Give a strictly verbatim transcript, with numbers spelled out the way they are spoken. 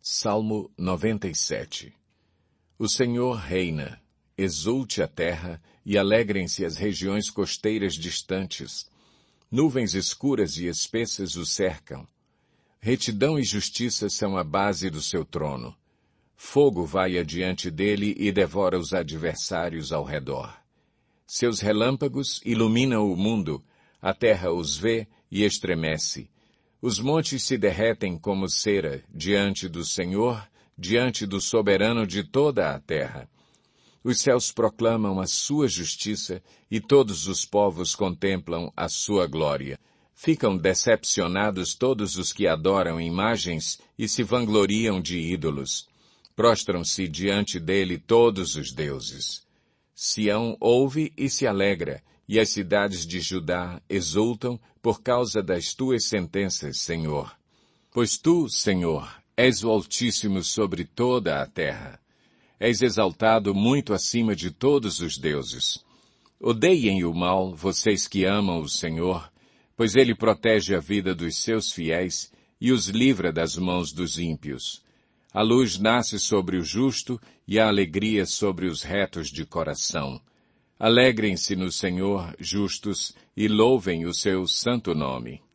Salmo noventa e sete. O Senhor reina, exulte a terra e alegrem-se as regiões costeiras distantes. Nuvens escuras e espessas o cercam. Retidão e justiça são a base do seu trono. Fogo vai adiante dele e devora os adversários ao redor. Seus relâmpagos iluminam o mundo, a terra os vê e estremece. Os montes se derretem como cera diante do Senhor, diante do soberano de toda a terra. Os céus proclamam a sua justiça e todos os povos contemplam a sua glória. Ficam decepcionados todos os que adoram imagens e se vangloriam de ídolos. Prostram-se diante dele todos os deuses. Sião ouve e se alegra, e as cidades de Judá exultam por causa das tuas sentenças, Senhor. Pois tu, Senhor, és o Altíssimo sobre toda a terra. És exaltado muito acima de todos os deuses. Odeiem o mal, vocês que amam o Senhor, pois ele protege a vida dos seus fiéis e os livra das mãos dos ímpios. A luz nasce sobre o justo e a alegria sobre os retos de coração. Alegrem-se no Senhor, justos, e louvem o seu santo nome.